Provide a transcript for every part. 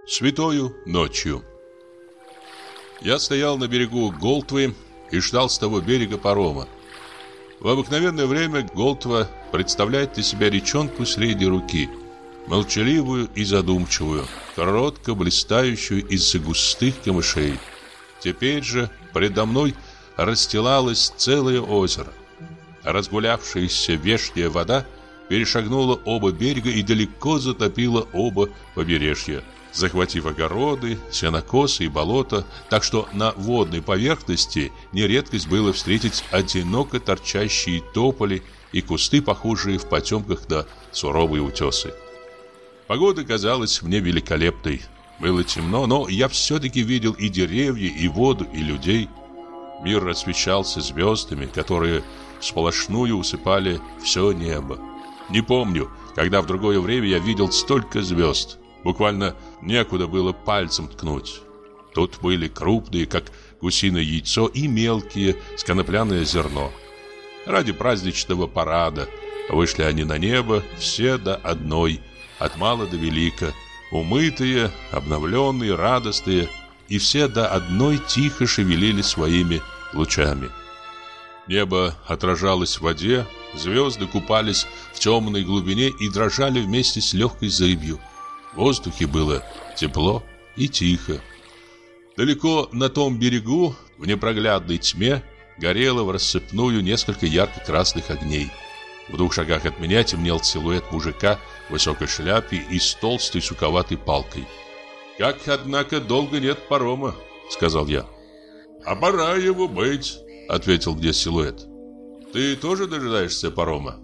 Святою ночью. Я стоял на берегу Голтвы и ждал с того берега парома. В обыкновенное время Голтва представляет из себя речонку средней руки, молчаливую и задумчивую, коротко блистающую из-за густых камышей. Теперь же предо мной расстилалось целое озеро. Разгулявшаяся вешняя вода перешагнула оба берега и далеко затопила оба побережья, захватив огороды, сенокосы и болота, так что на водной поверхности не редкость было встретить одиноко торчащие тополи и кусты, похожие в потемках на суровые утесы. Погода казалась мне великолепной. Было темно, но я все-таки видел и деревья, и воду, и людей. Мир освещался звездами, которые сплошную усыпали все небо. Не помню, когда в другое время я видел столько звезд. Буквально некуда было пальцем ткнуть. Тут были крупные, как гусиное яйцо, и мелкие, с конопляное зерно. Ради праздничного парада вышли они на небо, все до одной, от мала до велика, умытые, обновленные, радостные, и все до одной тихо шевелили своими лучами. Небо отражалось в воде, звезды купались в темной глубине и дрожали вместе с легкой зыбью. В воздухе было тепло и тихо. Далеко на том берегу, в непроглядной тьме, горело в рассыпную несколько ярко-красных огней. В 2 шагах от меня темнел силуэт мужика в высокой шляпе и с толстой суковатой палкой. «Как, однако, долго нет парома», — сказал я. «А пора его быть», — ответил мне силуэт. «Ты тоже дожидаешься парома?»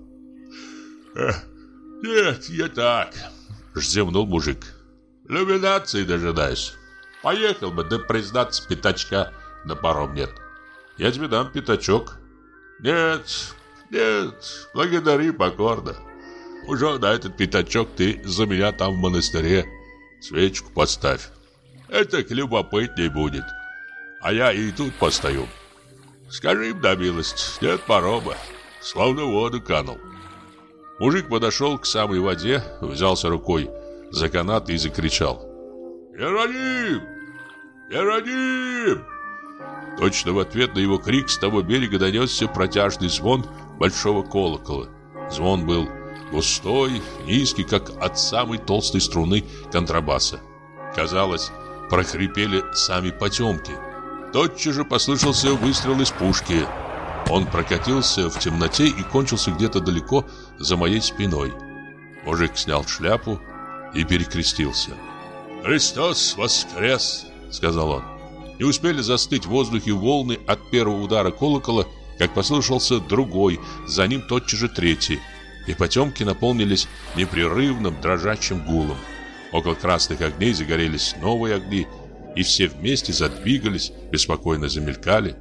«Нет, я так», — вздохнул мужик. «Люминации дожидаюсь. Поехал бы, да, признаться, пятачка на паром нет. Я тебе дам пятачок». «Нет, нет, благодари покорно. Уже на этот пятачок ты за меня там в монастыре свечку поставь. Это любопытней будет. А я и тут постою. Скажи им на милость, нет парома, словно в воду канул». Мужик подошел к самой воде, взялся рукой за канат и закричал: «Иероним! Иероним!» Точно в ответ на его крик с того берега донесся протяжный звон большого колокола. Звон был густой, низкий, как от самой толстой струны контрабаса. Казалось, прохрипели сами потемки. Тотчас же послышался выстрел из пушки. Он прокатился в темноте и кончился где-то далеко за моей спиной. Мужик снял шляпу и перекрестился. «Христос воскрес!» — сказал он. Не успели застыть в воздухе волны от первого удара колокола, как послышался другой, за ним тотчас же третий, и потемки наполнились непрерывным дрожащим гулом. Около красных огней загорелись новые огни, и все вместе задвигались, беспокойно замелькали.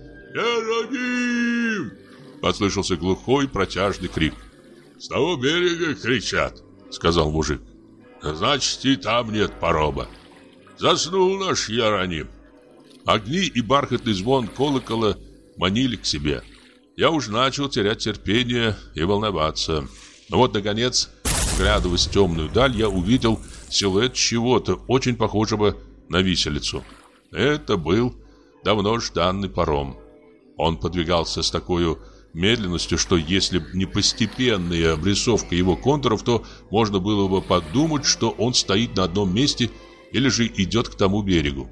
«Иероним!» — послышался глухой протяжный крик. «С того берега кричат», — сказал мужик. «Значит, и там нет парома. Заснул наш Иероним». Огни и бархатный звон колокола манили к себе. Я уж начал терять терпение и волноваться. Но вот, наконец, вглядываясь в темную даль, я увидел силуэт чего-то, очень похожего на виселицу. Это был давно жданный паром. Он подвигался с такой медленностью, что если б не постепенная обрисовка его контуров, то можно было бы подумать, что он стоит на одном месте или же идет к тому берегу.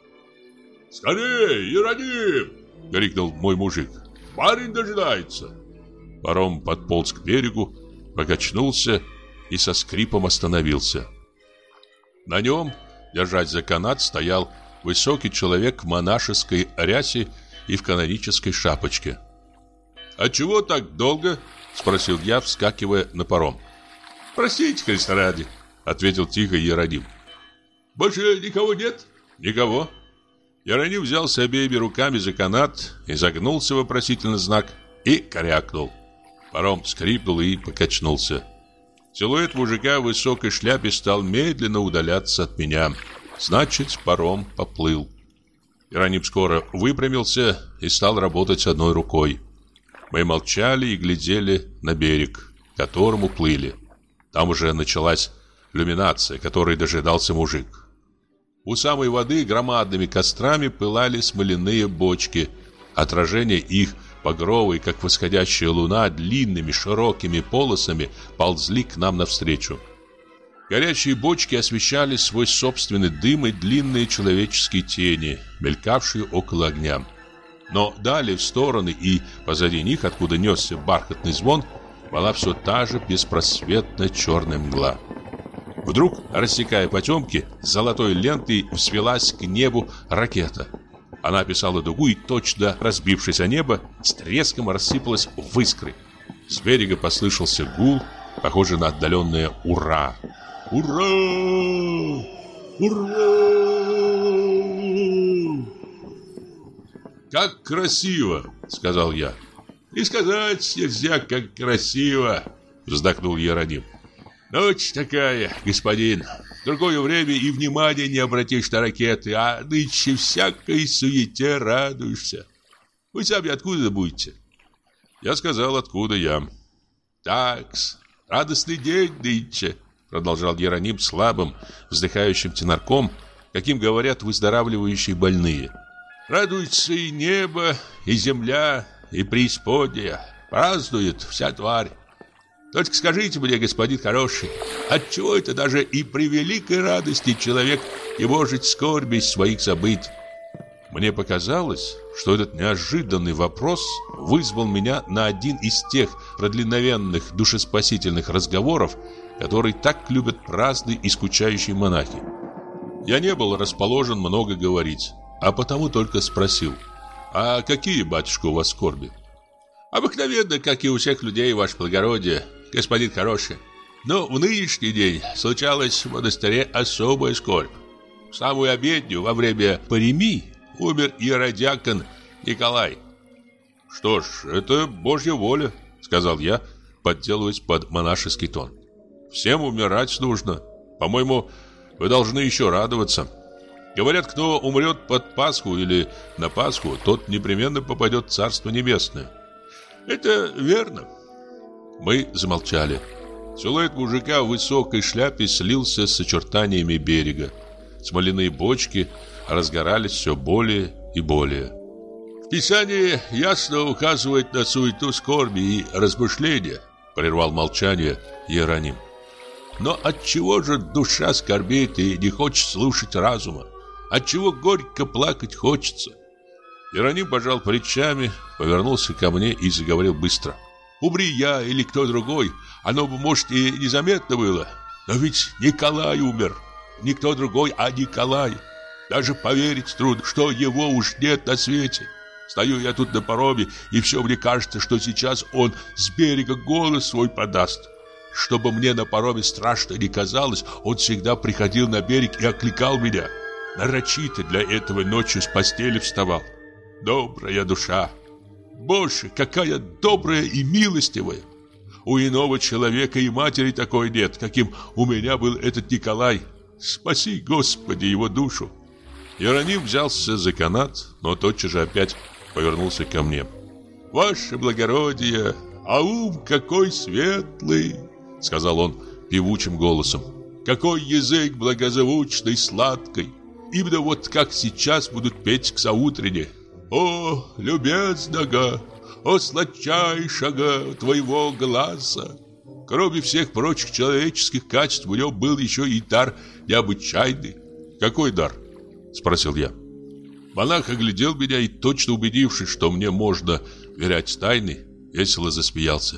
«Скорей, Иероним!» — крикнул мой мужик. «Парень дожидается!» Паром подполз к берегу, покачнулся и со скрипом остановился. На нем, держась за канат, стоял высокий человек в монашеской рясе и в канонической шапочке. «Отчего так долго?» — спросил я, вскакивая на паром. «Простите, Христа ради», — ответил тихо Иероним. «Больше никого нет?» «Никого». Иероним взялся обеими руками за канат, изогнулся в вопросительный знак и крякнул. Паром скрипнул и покачнулся. Силуэт мужика в высокой шляпе стал медленно удаляться от меня. Значит, паром поплыл. Иероним скоро выпрямился и стал работать одной рукой. Мы молчали и глядели на берег, к которому плыли. Там уже началась иллюминация, которой дожидался мужик. У самой воды громадными кострами пылали смоляные бочки. Отражение их, багровые, как восходящая луна, длинными широкими полосами ползли к нам навстречу. Горячие бочки освещали свой собственный дым и длинные человеческие тени, мелькавшие около огня. Но далее в стороны и позади них, откуда несся бархатный звон, была все та же беспросветная черная мгла. Вдруг, рассекая потемки, золотой лентой взвелась к небу ракета. Она описала дугу и, точно разбившись о небо, с треском рассыпалась в искры. С берега послышался гул, похожий на отдаленное «Ура!». «Ура! Ура!» «Как красиво!» — сказал я. «И сказать нельзя, как красиво!» — вздохнул Иероним. «Ночь такая, господин. В другое время и внимания не обратишь на ракеты, а нынче всякой суете радуешься. Вы сами откуда будете?» Я сказал, откуда я. «Так-с, радостный день нынче», — продолжал Иероним слабым, вздыхающим тенорком, каким говорят выздоравливающие больные. «Радуется и небо, и земля, и преисподняя. Празднует вся тварь. Только скажите мне, господин хороший, отчего это даже и при великой радости человек не может скорби своих забыть?» Мне показалось, что этот неожиданный вопрос вызвал меня на один из тех продлинновенных душеспасительных разговоров, которые так любят праздные и скучающие монахи. Я не был расположен много говорить, а потому только спросил: «А какие, батюшка, у вас скорби?» «Обыкновенно, как и у всех людей, ваше благородие, господин хороший. Но в нынешний день случалась в монастыре особая скорбь. В самую обедню во время паремии умер иеродиакон Николай». «Что ж, это Божья воля», — сказал я, подделываясь под монашеский тон. «Всем умирать нужно. По-моему, вы должны еще радоваться. Говорят, кто умрет под Пасху или на Пасху, тот непременно попадет в Царство Небесное». «Это верно». Мы замолчали. Силуэт мужика в высокой шляпе слился с очертаниями берега. Смоляные бочки разгорались все более и более. «В Писании ясно указывает на суету скорби и размышления», — прервал молчание Иероним. «Но отчего же душа скорбит и не хочет слушать разума? Отчего горько плакать хочется?» Иероним пожал плечами, повернулся ко мне и заговорил быстро. «Умри я или кто другой, оно бы, может, и незаметно было. Но ведь Николай умер. Никто другой, а Николай. Даже поверить трудно, что его уж нет на свете. Стою я тут на пароме, и все мне кажется, что сейчас он с берега голос свой подаст. Чтобы мне на пароме страшно не казалось, он всегда приходил на берег и окликал меня. Нарочито для этого ночью с постели вставал. Добрая душа! Боже, какая добрая и милостивая! У иного человека и матери такой нет, каким у меня был этот Николай. Спаси, Господи, его душу!» Иероним взялся за канат, но тотчас же опять повернулся ко мне. «Ваше благородие, а ум какой светлый!» — сказал он певучим голосом. «Какой язык благозвучный, сладкий! Именно вот как сейчас будут петь к заутрене. О, любезного, о, сладчайшего твоего глаза!» Кроме всех прочих человеческих качеств, у него был еще и дар необычайный. «Какой дар?» — спросил я. Монах оглядел меня и, точно убедившись, что мне можно верять тайны, весело засмеялся.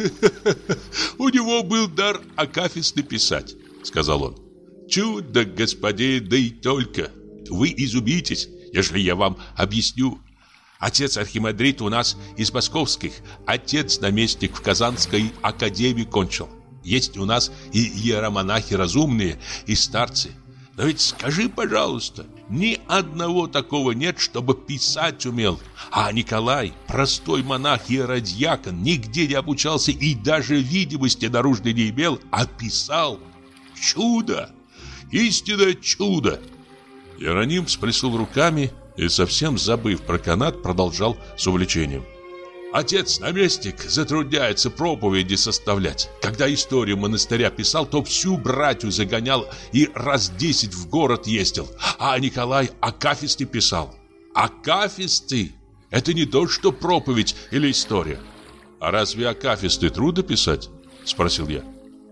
«У него был дар акафисты писать», — сказал он. «Чудо, господин, да и только. Вы изумитесь, если я вам объясню. Отец архимандрит у нас из московских, отец-наместник в Казанской академии кончил. Есть у нас и иеромонахи разумные, и старцы. Но ведь скажи, пожалуйста, ни одного такого нет, чтобы писать умел. А Николай, простой монах, иеродиакон, нигде не обучался и даже видимости наружной не имел, а писал. Чудо! Истинное чудо!» Иероним всплеснул руками и, совсем забыв про канат, продолжал с увлечением. Отец-наместник затрудняется проповеди составлять. Когда историю монастыря писал, то всю братью загонял и раз 10 в город ездил. А Николай акафисты писал. Акафисты – это не то, что проповедь или история. А разве акафисты трудно писать? Спросил я.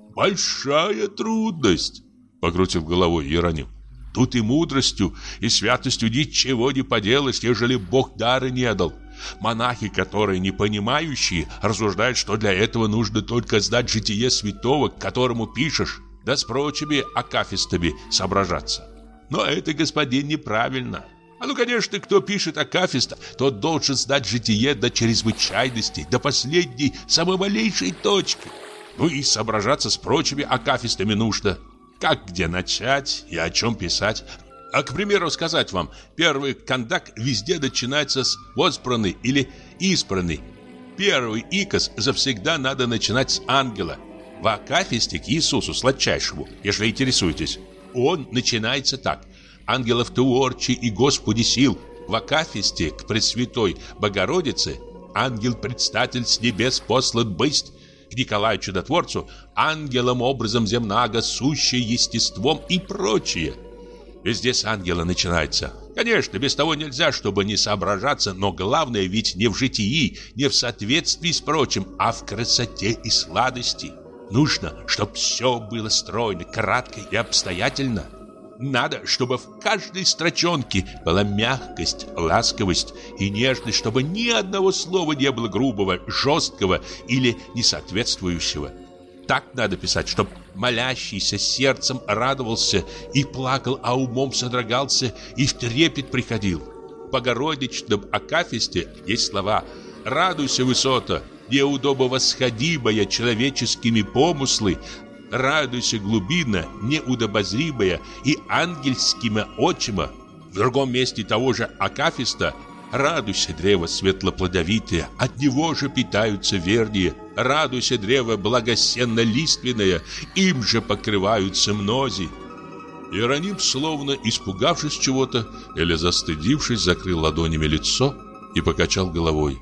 Большая трудность, покрутил головой Иероним. Тут и мудростью, и святостью ничего не поделаешь, ежели Бог дара не дал. Монахи, которые не понимающие, рассуждают, что для этого нужно только знать житие святого, к которому пишешь, да с прочими акафистами соображаться. Но это, господин, неправильно. Конечно, кто пишет акафиста, тот должен знать житие до чрезвычайности, до последней, самой малейшей точки. И соображаться с прочими акафистами нужно. Как где начать и о чем писать. К примеру, сказать вам, первый кондак везде начинается с «воспранный» или «испранный». Первый икос завсегда надо начинать с ангела. В акафисте к Иисусу Сладчайшему, если интересуетесь, он начинается так: «Ангелов творчи и Господи сил». В акафисте к Пресвятой Богородице «Ангел-предстатель с небес послан бысть». К Николаю Чудотворцу «Ангелом образом земнаго, сущее естеством» и прочее. Везде с ангела начинается. Конечно, без того нельзя, чтобы не соображаться, но главное ведь не в житии, не в соответствии с прочим, а в красоте и сладости. Нужно, чтобы все было стройно, кратко и обстоятельно. Надо, чтобы в каждой строчонке была мягкость, ласковость и нежность, чтобы ни одного слова не было грубого, жесткого или несоответствующего. Так надо писать, чтобы молящийся сердцем радовался и плакал, а умом содрогался и в трепет приходил. В Богородичном акафисте есть слова «Радуйся, высота, неудобо восходимая человеческими помыслы, радуйся, глубина, неудобозримая и ангельскими очима». В другом месте того же акафиста «Радуйся, древо светлоплодовитое, от него же питаются верные. Радуйся, древо благосенно-лиственное, им же покрываются мнози». Иероним, словно испугавшись чего-то или застыдившись, закрыл ладонями лицо и покачал головой.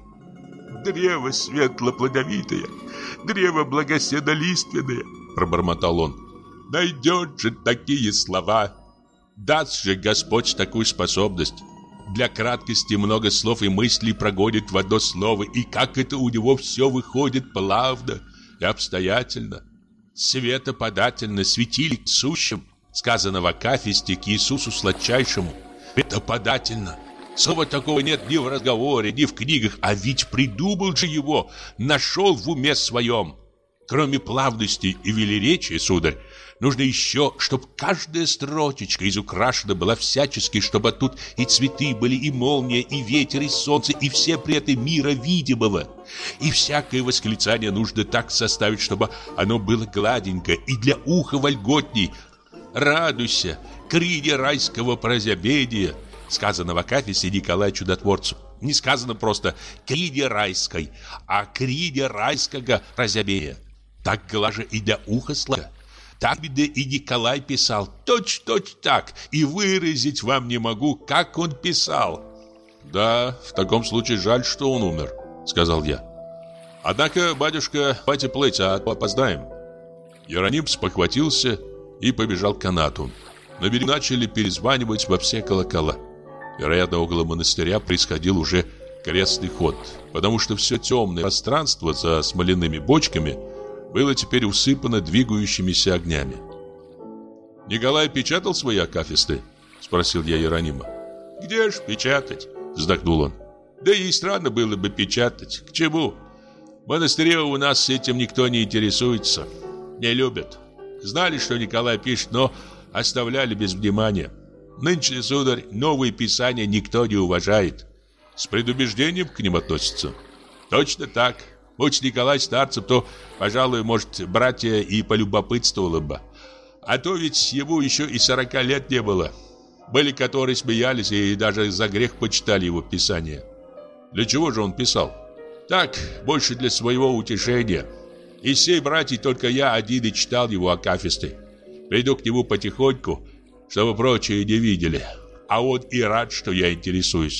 «Древо светлоплодовитое, древо благосенно-лиственное», — пробормотал он. «Найдет же такие слова. Даст же Господь такую способность. Для краткости много слов и мыслей прогонит в одно слово, и как это у него все выходит плавно и обстоятельно. Светоподательно светили к сущим, сказано в акафисте к Иисусу Сладчайшему. Светоподательно. Слова такого нет ни в разговоре, ни в книгах, а ведь придумал же его, нашел в уме своем. Кроме плавности и велеречия, сударь, нужно еще, чтобы каждая строчечка изукрашена была всячески, чтобы тут и цветы были, и молния, и ветер, и солнце, и все преды мира видимого. И всякое восклицание нужно так составить, чтобы оно было гладенько и для уха вольготней. «Радуйся, крине райского прозябения», сказано в акафисте Николаю Чудотворцу. Не сказано просто «крине райской», а «крине райского прозябения». Так глаже и для уха сладко. Так и Николай писал, точь-точь так, и выразить вам не могу, как он писал. «Да, в таком случае жаль, что он умер», — сказал я. «Однако, батюшка, давайте плыть, а опоздаем». Иероним спохватился и побежал к канату. На берегу начали перезванивать во все колокола. Вероятно, около монастыря происходил уже крестный ход, потому что все темное пространство за смоляными бочками было теперь усыпано двигающимися огнями. «Николай печатал свои акафисты?» — спросил я Иеронима. «Где ж печатать?» — вздохнул он. «Да и странно было бы печатать. К чему? В монастыре у нас этим никто не интересуется. Не любят. Знали, что Николай пишет, но оставляли без внимания. Нынче, сударь, новые писания никто не уважает. С предубеждением к ним относятся». «Точно так. Будь Николай старцем, то, пожалуй, может, братья и полюбопытствовало бы. А то ведь ему еще и 40 лет не было. Были, которые смеялись и даже за грех почитали его писания». «Для чего же он писал?» «Так, больше для своего утешения. Из всей братьев только я один и читал его акафисты. Приду к нему потихоньку, чтобы прочие не видели. А он и рад, что я интересуюсь.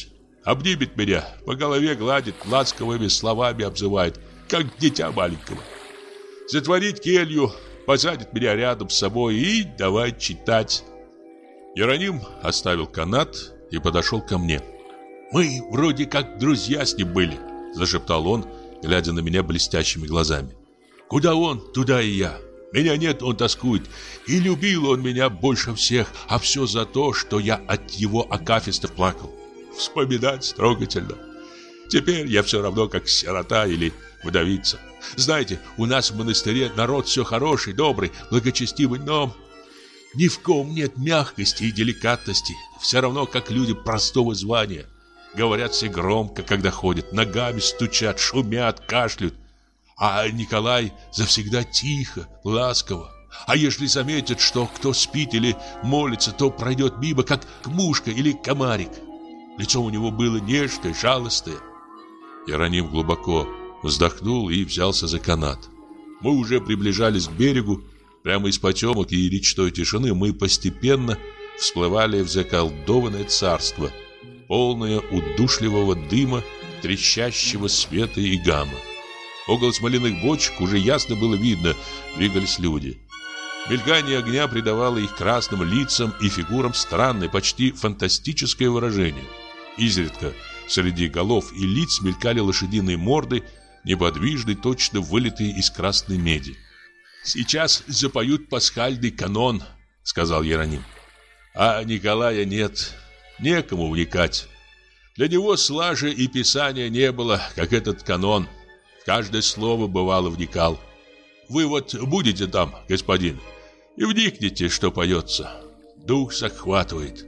Обнимет меня, по голове гладит, ласковыми словами обзывает, как дитя маленького. Затворит келью, посадит меня рядом с собой и давай читать. Иероним оставил канат и подошел ко мне. «Мы вроде как друзья с ним были», — зашептал он, глядя на меня блестящими глазами. «Куда он, туда и я. Меня нет, он тоскует. И любил он меня больше всех, а все за то, что я от его акафистов плакал. Вспоминать трогательно. Теперь я все равно как сирота или вдовица. Знаете, у нас в монастыре народ все хороший, добрый, благочестивый, но ни в ком нет мягкости и деликатности. Все равно как люди простого звания. Говорят все громко, когда ходят, ногами стучат, шумят, кашляют. А Николай завсегда тихо, ласково. А если заметят, что кто спит или молится, то пройдет мимо, как мушка или комарик. Лицо у него было нежное, жалостное». Иероним глубоко вздохнул и взялся за канат. Мы уже приближались к берегу. Прямо из потемок и речной тишины мы постепенно всплывали в заколдованное царство, полное удушливого дыма, трещащего света и гамма. Около смоляных бочек уже ясно было видно, двигались люди. Мелькание огня придавало их красным лицам и фигурам странное, почти фантастическое выражение. Изредка среди голов и лиц мелькали лошадиные морды, неподвижные, точно вылитые из красной меди. «Сейчас запоют пасхальный канон», — сказал Иероним. «А Николая нет, некому вникать. Для него слажи и писания не было, как этот канон. Каждое слово бывало вникал. Вы вот будете там, господин, и вникните, что поется. Дух захватывает.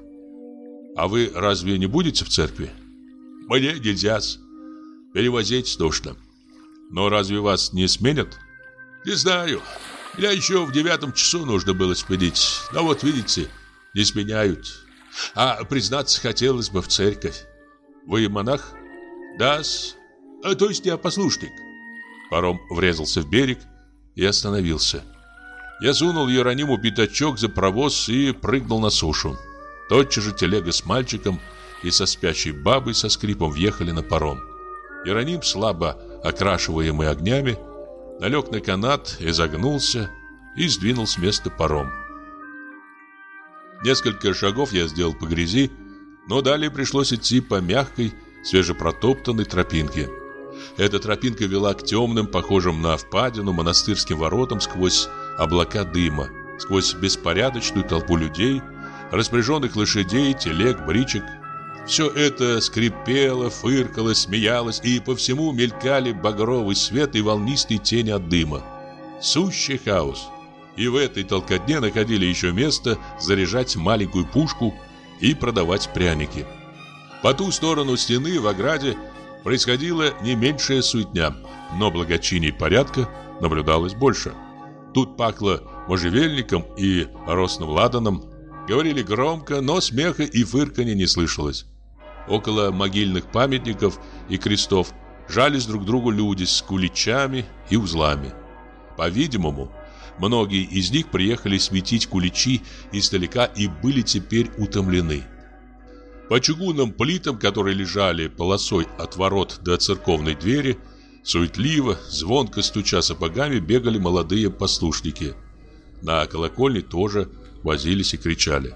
А вы разве не будете в церкви? Мне нельзя-с. Перевозить тошно. Но разве вас не сменят? Не знаю. Меня еще в 9 часу нужно было сменить. Но вот видите, не сменяют. А признаться хотелось бы в церковь. Вы монах? Да-с. То есть я послушник. Паром врезался в берег и остановился. Я сунул Иерониму пятачок за провоз и прыгнул на сушу. Тотчас же телега с мальчиком и со спящей бабой со скрипом въехали на паром. Иероним, слабо окрашиваемый огнями, налег на канат, изогнулся и сдвинул с места паром. Несколько шагов я сделал по грязи, но далее пришлось идти по мягкой, свежепротоптанной тропинке. Эта тропинка вела к темным, похожим на впадину, монастырским воротам сквозь облака дыма, сквозь беспорядочную толпу людей, распряженных лошадей, телег, бричек. Все это скрипело, фыркало, смеялось, и по всему мелькали багровый свет и волнистые тени от дыма. Сущий хаос. И в этой толкотне находили еще место заряжать маленькую пушку и продавать пряники. По ту сторону стены в ограде происходила не меньшая суетня, но благочиния и порядка наблюдалось больше. Тут пахло можжевельником и росным ладаном. Говорили громко, но смеха и фырканья не слышалось. Около могильных памятников и крестов жались друг к другу люди с куличами и узлами. По-видимому, многие из них приехали светить куличи издалека и были теперь утомлены. По чугунным плитам, которые лежали полосой от ворот до церковной двери, суетливо, звонко стуча сапогами, бегали молодые послушники. На колокольне тоже возились и кричали.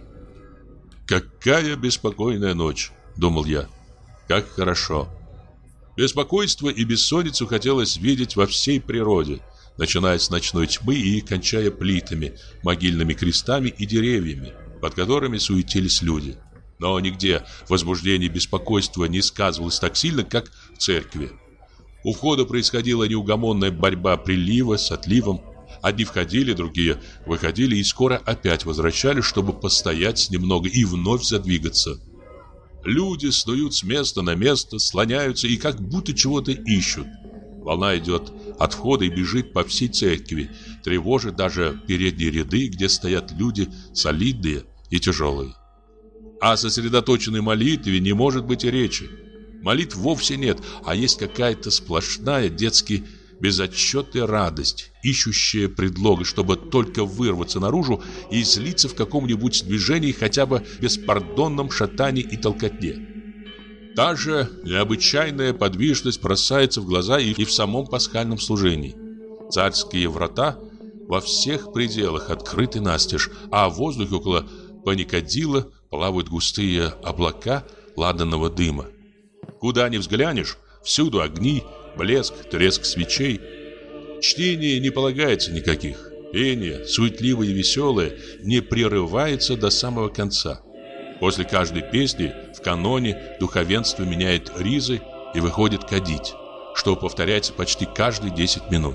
«Какая беспокойная ночь!» — думал я. «Как хорошо!» Беспокойство и бессонницу хотелось видеть во всей природе, начиная с ночной тьмы и кончая плитами, могильными крестами и деревьями, под которыми суетились люди. Но нигде возбуждение и беспокойство не сказывалось так сильно, как в церкви. У входа происходила неугомонная борьба прилива с отливом. Одни входили, другие выходили и скоро опять возвращались, чтобы постоять немного и вновь задвигаться. Люди снуют с места на место, слоняются и как будто чего-то ищут. Волна идет от входа и бежит по всей церкви, тревожит даже передние ряды, где стоят люди солидные и тяжелые. О сосредоточенной молитве не может быть и речи. Молитв вовсе нет, а есть какая-то сплошная детски безотчетная радость, ищущая предлога, чтобы только вырваться наружу и слиться в каком-нибудь движении, хотя бы беспардонном шатании и толкотне. Та же необычайная подвижность бросается в глаза и в самом пасхальном служении. Царские врата во всех пределах открыты настежь, а в воздухе около паникадила плавают густые облака ладанного дыма. Куда ни взглянешь, всюду огни, блеск, треск свечей. Чтения не полагается никаких. Пение, суетливое и веселое, не прерывается до самого конца. После каждой песни в каноне духовенство меняет ризы и выходит кадить, что повторяется почти каждые 10 минут.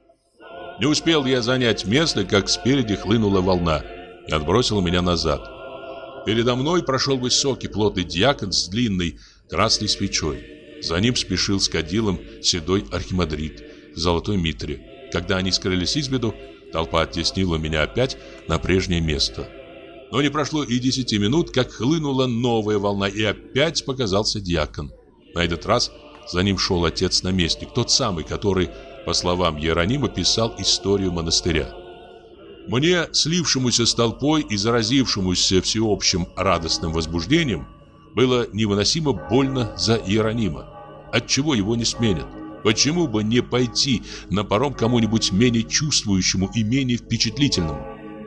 Не успел я занять место, как спереди хлынула волна и отбросила меня назад. Передо мной прошел высокий плотный дьякон с длинной красной свечой. За ним спешил с кадилом седой архимандрит в золотой митре. Когда они скрылись из виду, толпа оттеснила меня опять на прежнее место. Но не прошло и 10 минут, как хлынула новая волна, и опять показался дьякон. На этот раз за ним шел отец-наместник, тот самый, который, по словам Иеронима, писал историю монастыря. Мне, слившемуся с толпой и заразившемуся всеобщим радостным возбуждением, было невыносимо больно за Иеронима. Отчего его не сменят? Почему бы не пойти на паром кому-нибудь менее чувствующему и менее впечатлительному?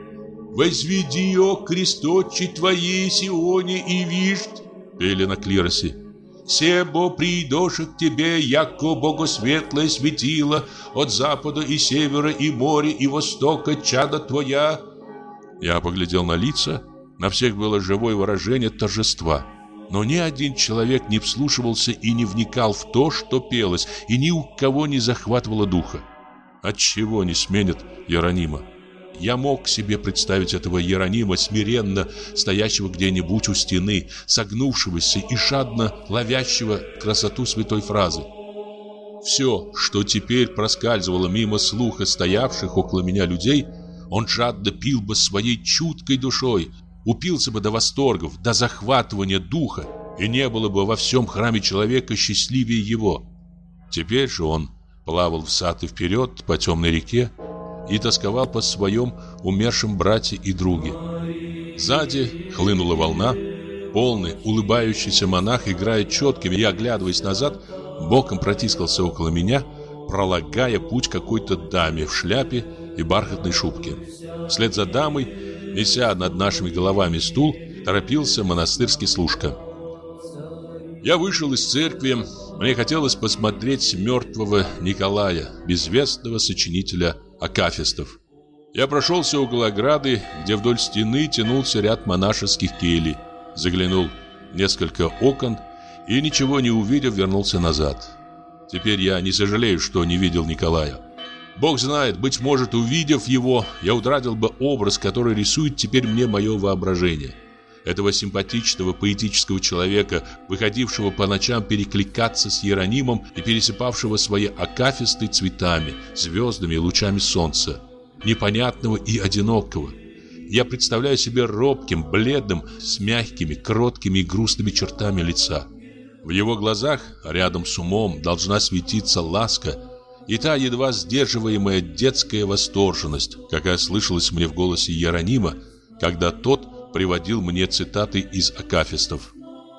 «Возведи, о кресточи твои, Сионе, и виждь», — пели на клиросе, «себо придоша к тебе, яко богосветлое светило, от запада и севера, и моря, и востока, чада твоя». Я поглядел на лица, на всех было живое выражение торжества. Но ни один человек не вслушивался и не вникал в то, что пелось, и ни у кого не захватывало духа. Отчего не сменят Иеронима? Я мог себе представить этого Иеронима, смиренно стоящего где-нибудь у стены, согнувшегося и жадно ловящего красоту святой фразы. Все, что теперь проскальзывало мимо слуха стоявших около меня людей, он жадно пил бы своей чуткой душой, упился бы до восторгов, до захватывания духа, и не было бы во всем храме человека счастливее его. Теперь же он плавал взад и вперед по темной реке и тосковал по своем умершем брате и друге. Сзади хлынула волна. Полный, улыбающийся монах, играя четкими и оглядываясь назад, боком протискался около меня, пролагая путь какой-то даме в шляпе и бархатной шубке. Вслед за дамой, неся над нашими головами стул, торопился монастырский служка. Я вышел из церкви. Мне хотелось посмотреть мертвого Николая, безвестного сочинителя акафистов. Я прошелся около ограды, где вдоль стены тянулся ряд монашеских келий, заглянул в несколько окон и, ничего не увидев, вернулся назад. Теперь я не сожалею, что не видел Николая. Бог знает, быть может, увидев его, я утратил бы образ, который рисует теперь мне мое воображение. Этого симпатичного поэтического человека, выходившего по ночам перекликаться с Иеронимом и пересыпавшего свои акафисты цветами, звездами и лучами солнца, непонятного и одинокого. Я представляю себе робким, бледным, с мягкими, кроткими и грустными чертами лица. В его глазах, рядом с умом, должна светиться ласка и та едва сдерживаемая детская восторженность, какая слышалась мне в голосе Иеронима, когда тот приводил мне цитаты из акафистов.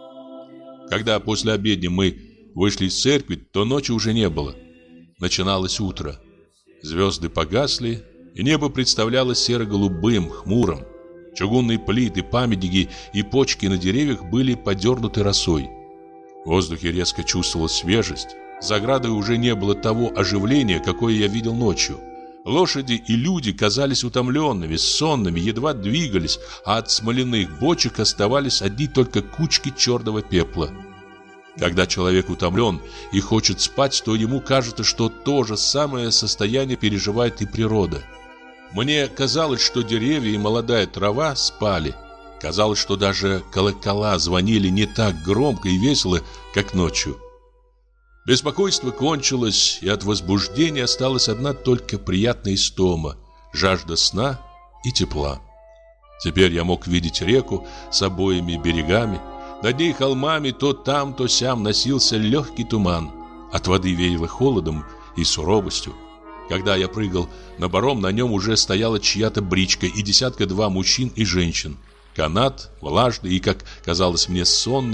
Когда после обедни мы вышли из церкви, то ночи уже не было. Начиналось утро. Звезды погасли, и небо представлялось серо-голубым, хмурым. Чугунные плиты, памятники и почки на деревьях были подернуты росой. В воздухе резко чувствовалась свежесть. За оградой уже не было того оживления, какое я видел ночью. Лошади и люди казались утомленными, сонными, едва двигались, а от смоляных бочек оставались одни только кучки черного пепла. Когда человек утомлен и хочет спать, то ему кажется, что то же самое состояние переживает и природа. Мне казалось, что деревья и молодая трава спали. Казалось, что даже колокола звонили не так громко и весело, как ночью. Беспокойство кончилось, и от возбуждения осталась одна только приятная истома, жажда сна и тепла. Теперь я мог видеть реку с обоими берегами. Над ней холмами то там, то сям носился легкий туман. От воды веяло холодом и суровостью. Когда я прыгал на паром, на нем уже стояла чья-то бричка и десятка-два мужчин и женщин. Канат, влажный и, как казалось мне, сонный,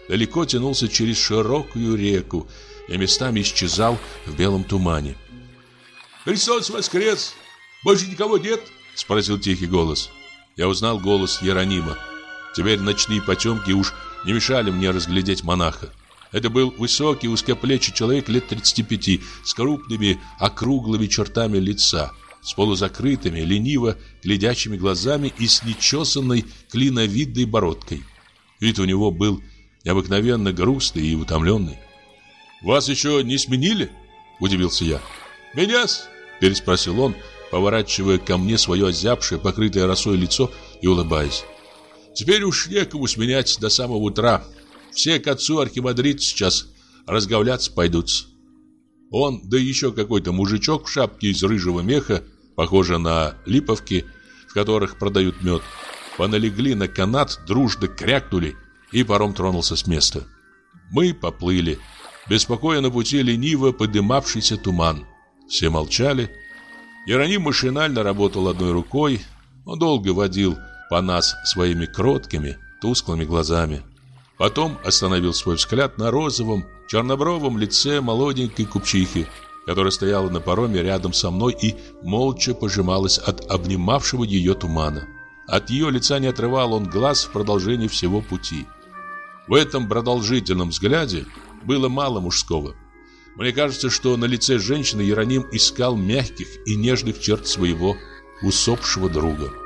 далеко тянулся через широкую реку и местами исчезал в белом тумане. «Христос воскрес! Больше никого нет?» — спросил тихий голос. Я узнал голос Иеронима. Теперь ночные потемки уж не мешали мне разглядеть монаха. Это был высокий, узкоплечий человек лет 35, с крупными, округлыми чертами лица, с полузакрытыми, лениво глядящими глазами и с нечесанной клиновидной бородкой. Вид у него был необыкновенно грустный и утомленный. «Вас еще не сменили?» – удивился я. «Меня-с?» – переспросил он, поворачивая ко мне свое озябшее, покрытое росой лицо и улыбаясь. «Теперь уж некому сменять до самого утра. Все к отцу архимандриту сейчас разговляться пойдут». Он, да еще какой-то мужичок в шапке из рыжего меха, похожий на липовки, в которых продают мед, поналегли на канат, дружно крякнули, и паром тронулся с места. Мы поплыли, беспокоя на пути лениво подымавшийся туман. Все молчали. Иероним машинально работал одной рукой. Он долго водил по нас своими кроткими, тусклыми глазами. Потом остановил свой взгляд на розовом, чернобровом лице молоденькой купчихи, которая стояла на пароме рядом со мной и молча пожималась от обнимавшего ее тумана. От ее лица не отрывал он глаз в продолжении всего пути. В этом продолжительном взгляде было мало мужского. Мне кажется, что на лице женщины Иероним искал мягких и нежных черт своего усопшего друга.